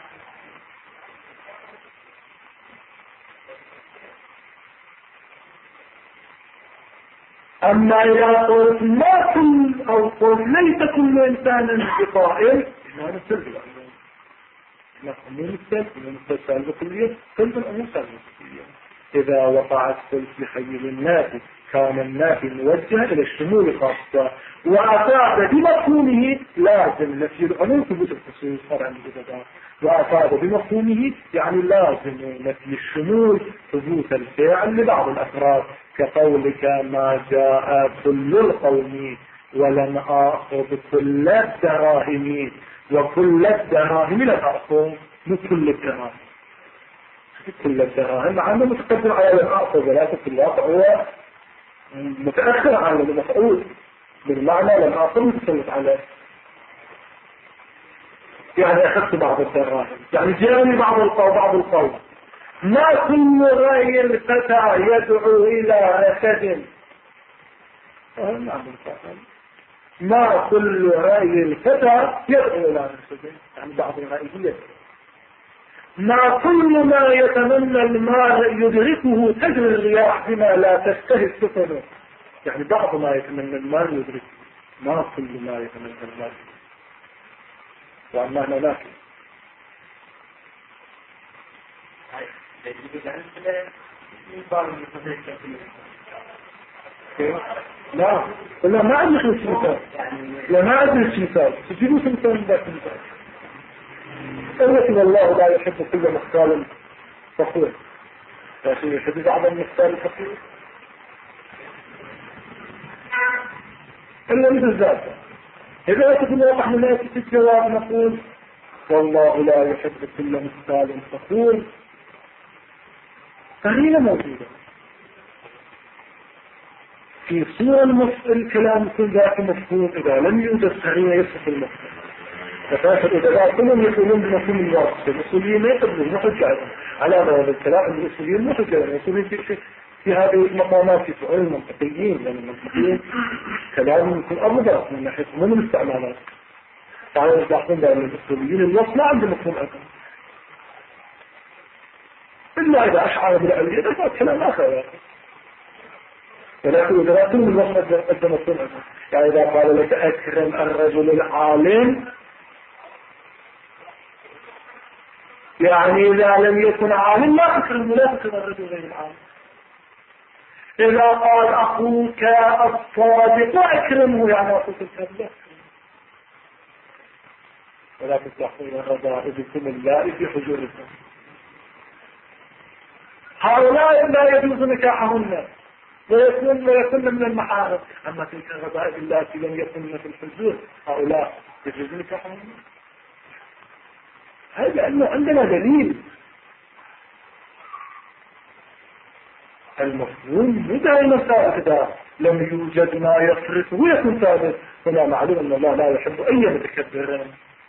أما إذا قلت ما كل أو قلت ليس كل إنسان بقائل ما نسلب الأمور، نحن نسلب سالبة كلية سلب الأمور سالبة كلية. إذا وقعت كل في حيز الناس كان الناس موجه إلى الشمول خاصة، وأفاد بمفهومه لازم نفي العموم ثبوت الخصوص طبعا الجدد، وأفاد بمفهومه يعني لازم نفي الشمول ثبوت الفعل لبعض الأفراد، كقولك ما جاء كل القوم ولم آخذ كل الدراهم، وكل الدراهم لا تأخذ كل الدراهم، كل الدراهم مع أنه متقدم على لم آخذ، ولكن في الواقع هو متأخر عن المفعول بالمعنى لم آخذ متسلط عليه، يعني أخذت بعض الدراهم، يعني جاءني بعض القوم. ما كل رأي الفتى يدعو إلى أسد، ما كل رأي الفتى يدعو إلى أسد، يعني بعض الرأي يدعو. ما كل ما يتمنى المال يدركه تجري الرياح بما لا تشتهي السفن، يعني بعض ما يتمنى المال يدركه. ما كل ما يتنزل الله وأننا لكن لا ما عندنا مثال، لا ما عندنا مثال، تجيبوا مثال من ذاك المثال. إن الله لا يحب كل مختال فخور، لكن يحب بعض المختال الفخور إلا مثل ذاته. إذا تكون واضح من آية في الجواب نقول والله لا يحب كل مختال فخور، قرينة موجودة في صورة الكلام يكون ذاك مفهوم. إذا لم يوجد قرينة يصف المفهوم، فكافر إذا كلهم يقولون بمفهوم الواقع، الأصوليين ما يقبلون محجة على هذا الكلام. الأصوليين محجة، الأصوليين في هذه المقامات في سؤال المنطقيين، لأن المنطقيين كلام يكون أرضى من ناحية من الاستعمالات. تعالوا نلاحظون بأن الأصوليين الوصف ما عندهم مفهوم أكثر، إلا إذا أشعر بالأولية ده كلام آخر. ولكن إذا كل الوصف أكثر مفهوم أكثر، يعني إذا قال لك أكرم الرجل العالم، يعني إذا لم يكن عالم لا تكرم، لا تكرم الرجل غير العالم. إذا قال أخوك الصادق أكرمه، يعني أخوك الكذاب. ولكن تحصل رذائلكم الله في حجوركم. هؤلاء لا يجوز نكاحهن ويكون من المحارم، أما تلك الرذائل التي لم يكن في الحجور هؤلاء يجوز نكاحهن. هذا لأنه عندنا دليل. المفهوم بدائما ثابت، إذا لم يوجد ما يفرق ويكون ثابت، هنا معلوم أن الله لا يحب أي متكبر.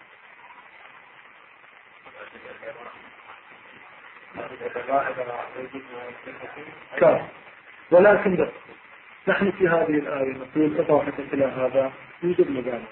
ولكن بس نحن في هذه الآية نقول إضافة إلى هذا يوجد مبالغة.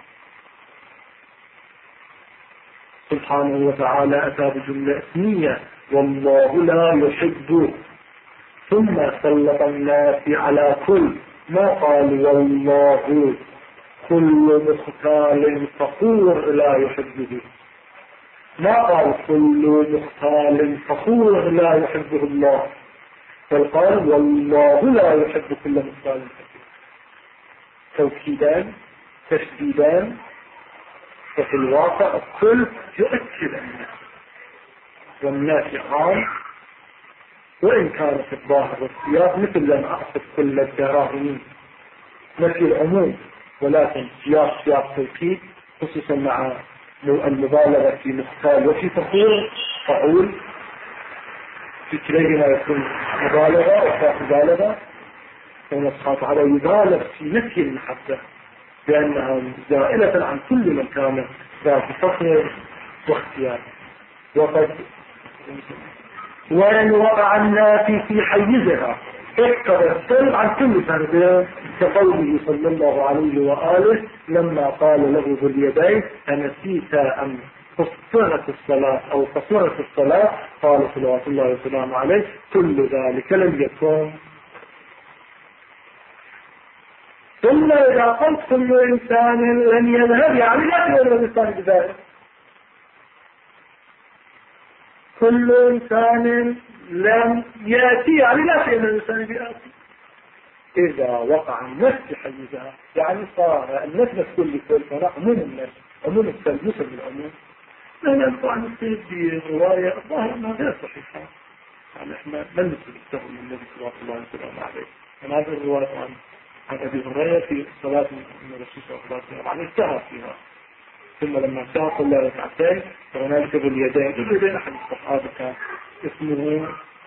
سبحانه وتعالى أتى بجملة اسمية والله لا يحب، ثم سلط الناس على كل، ما قال والله كل مختال فخور لا يحبه، ما قال كل مختال فخور لا يحبه الله، بل قال والله لا يحب كل مختال فخور. توكيدان تشديدان، وفي الواقع الكل يؤكد الناس، والناس عام، وإن كان في الظاهر والسياق مثل لم أعصد كل الدراهمين نفي العموم، ولكن سياق توكيد، خصوصا مع المبالغة في مختال وفي فخور فعول، في كليهما يكون مبالغة وفاق مبالغة، فإن الله تعالى يبالغ في نفي المحبة لأنها زائلة عن كل من كان ذات فخر واختيار. وإن وقع النافي في حيزها اقتضى السلب عن كل فرد، كقوله صلى الله عليه وآله لما قال له ذو اليدين أنسيت أن قصرت الصلاة أو قصرت الصلاة، قال صلوات الله وسلامه عليه كل ذلك لم يكن. ثم إذا قلت كل إنسان لن يذهب، يعني لا يذهب الإنسان بذلك، كل إنسان لم يأتي، يعني لا شيء من الإنسان بيأتي. إذا وقع النفس حيزها، يعني صار النفس كل فهنا عموم النفس، عموم التلبس بالعموم. لا ينفع عن السيد برواية الظاهر أنها غير صحيحة، يعني إحنا من نسبة التهم من النبي صلى الله عليه وسلم عليه. من هذه الرواية عن أبي هريرة في الصلاة من الرسول صلى الله عليه وسلم عليه انتهى فيها، ثم لما انتهى صلى ركعتين فهنالك باليدين أحد الصحابة كان اسمه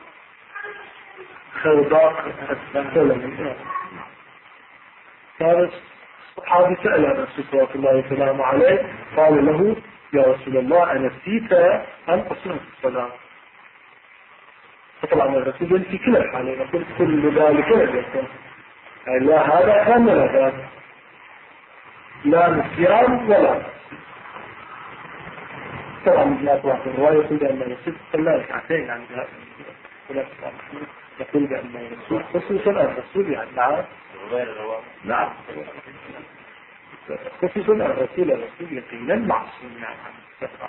خرباق السلمي، كان الصحابي سأل الرسول صلى الله عليه وسلم عليه، قال له يا رسول الله أنسيت أن أصنع الصلاة؟ فطبعا الرسول في كلا الحالين يقول كل ذلك لم يكن، لا هذا كان ولا ذاك، لا نسيان ولا. طبعا من أطلاق الرواية يقول بأن الرسول صلى ركعتين يعني يقول بأن الرسول خصوصا الرسول يعني نعم خصوصا الرسول يقينا معصوم يعني عن السفر.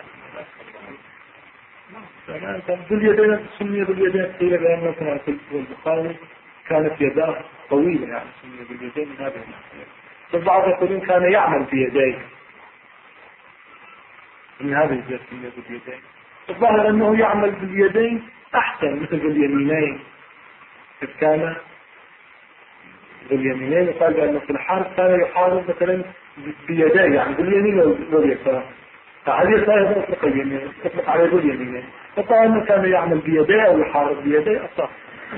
باليدين سمي باليدين قيل بأنه كان في البخاري كانت يداه طويلة يعني سمي باليدين من هذه الناحية. فالبعض يقولون كان يعمل بيديه من هذه الجهة سمي باليدين. الظاهر أنه يعمل باليدين أحسن مثل باليمينين. إذ كان باليمينين يقال بأنه في الحرب كان يحارب مثلا بيديه يعني باليمين واليسار. فعلى اليسار يطلق اليمين يطلق على باليمين. فقال أنه كان يعمل بيديه أو يحارب بيديه أصح.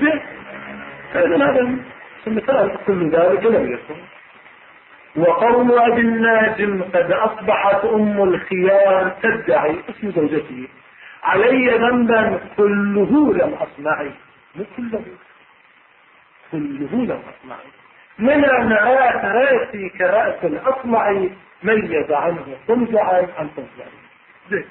هذا مثال كل ذلك لم يكن. وقول أبي الناجم قد أصبحت أم الخيار تدعي اسم زوجته علي ذنبا كله لم أصنعي. مو كله لم أصنعي. من أن رأسي كرأس الأصمع ميز عنه تنزعا عن تنزعي.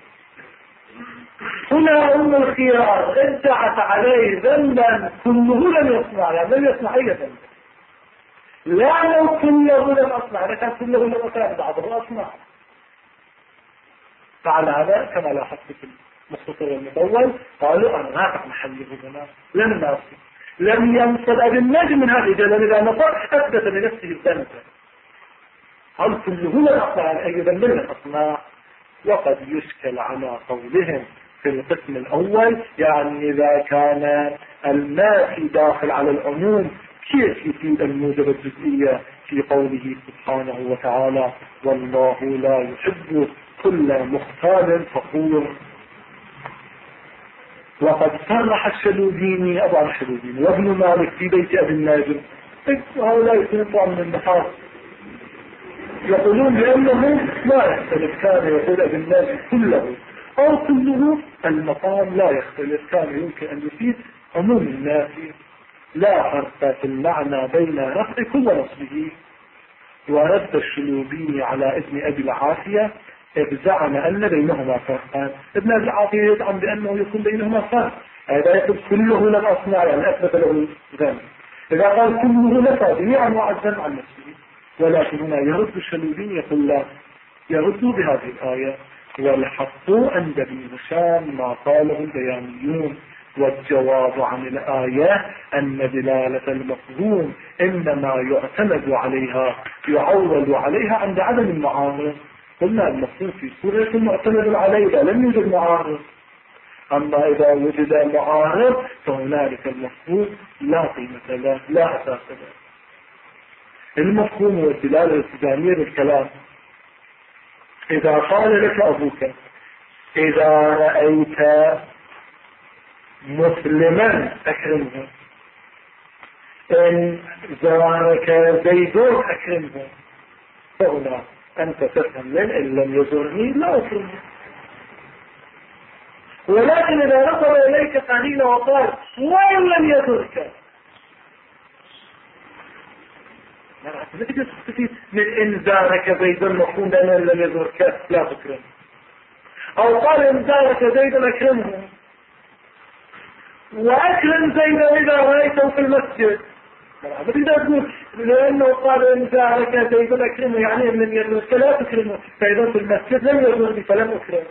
هنا أم الخيار ادعت عليه ذنبا كله لم يصنع يعني لم يصنع أي ذنب. لا لو كله لم أصنع لكن كله لم أصنع بعضه أصنع. فعلى هذا كما لاحظت في المختصر المطول قالوا أنا نافع محله هنا لم ينصر أبي الناجم من هذه الجلال لأن فرق أثبت لنفسه الذنب. هل كله لم أصنع أي ذنب لم أصنع. وقد يشكل على قولهم في القسم الأول يعني إذا كان النافي داخل على العموم كيف يفيد الموجب الجزئية في قوله سبحانه وتعالى والله لا يحب كل مختال فخور. وقد صرح الشلوبيني أبو الشلوبيني وابن مالك في بيت أبي الناجم هؤلاء يكونون من النحاس يقولون بأنه لا يختلف كان يقول أبي الناجم كله أو كله المقام لا يختلف كان يمكن أن يفيد عموم النافي لا فرق في المعنى بين رفع كل نصبه. ورد الشلوبيني على ابن أبي العافية إذ زعم أن بينهما فرقان. ابن أبي العافية يزعم بأنه يكون بينهما فرق. هذا يقول كله لم أصنع يعني أثبت له ذنب. إذا قال كله نفى جميع أنواع الذنب عن نفسه. ولكن هنا يرد الشلوبيني يقول لا يرد بهذه الآية والحق عند ابن هشام ما قاله البيانيون. والجواب عن الآية أن دلالة المفهوم إنما يعول عليها عند عدم المعارض. قلنا المفهوم في سورة معتمد عليه إذا لم يوجد معارض. أما إذا وجد معارض فهنالك المفهوم لا قيمة له لا أساس له. المفهوم والدلالة الالتزامية للكلام. إذا قال لك أبوك إذا رأيت مسلما أكرمه إن زارك زيد أكرمه فهنا أنت تفهم من إن لم يزرني لا أكرمه. ولكن إذا نظر إليك قليلا وقال وإن لم يزرك لا تستفيد من إن زارك زيد مفهوم أن لم يزرك لا تكرمه. أو قال إن زارك زيد أكرمه وأكرم زيد إذا رأيته في المسجد. إذا تقول لأنه قال إن زارك زيد أكرمه يعني من يزرك لا تكرمه فإذا في المسجد لم يزرني فلم أكرمه.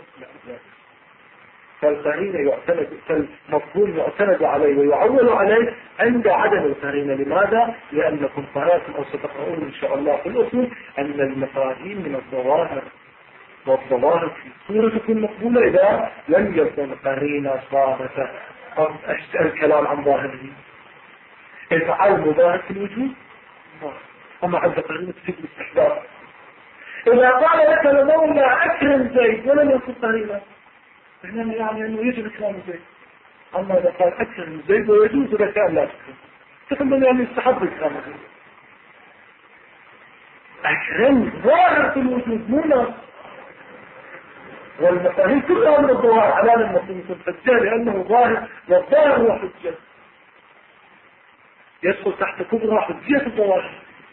فالقرينة فالمفهوم يعتمد عليه ويعول عليه عند عدم القرينة. لماذا؟ لأنكم قرأتم أو ستقرؤون إن شاء الله في الأصول أن المفاهيم من الظواهر والظواهر في صورة تكون مقبولة إذا لم يكن قرينة صارت الكلام عن ظاهره. افعل مباهة في الوجود أما عند قرينة في الاستحباب. إذا قال لك لمولى أكرم زيد ولم يكن قرينة يعني أنه يجب إكرام زيد. أما إذا قال أكرم زيد ويجوز لك أن لا تكرم تفهم يعني يستحب إكرام زيد. أكرم ظاهر في الوجود مو نص. والمفاهيم كلها من الظواهر على المفهوم الحجة لأنه ظاهر والظاهر هو حجة يدخل تحت كبرى حجية الظواهر.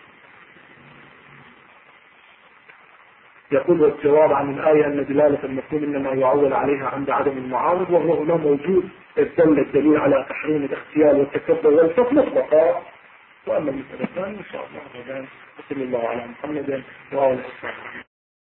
يقول والجواب عن الآية أن دلالة المفهوم إنما يعول عليها عند عدم المعارض وهو هنا موجود. الدل الدليل على تحريم الاختيال والتكبر والفصل مطلقا وأما المسألة الثانية إن شاء الله غدا. وصلى الله على محمد وآله وصحبه.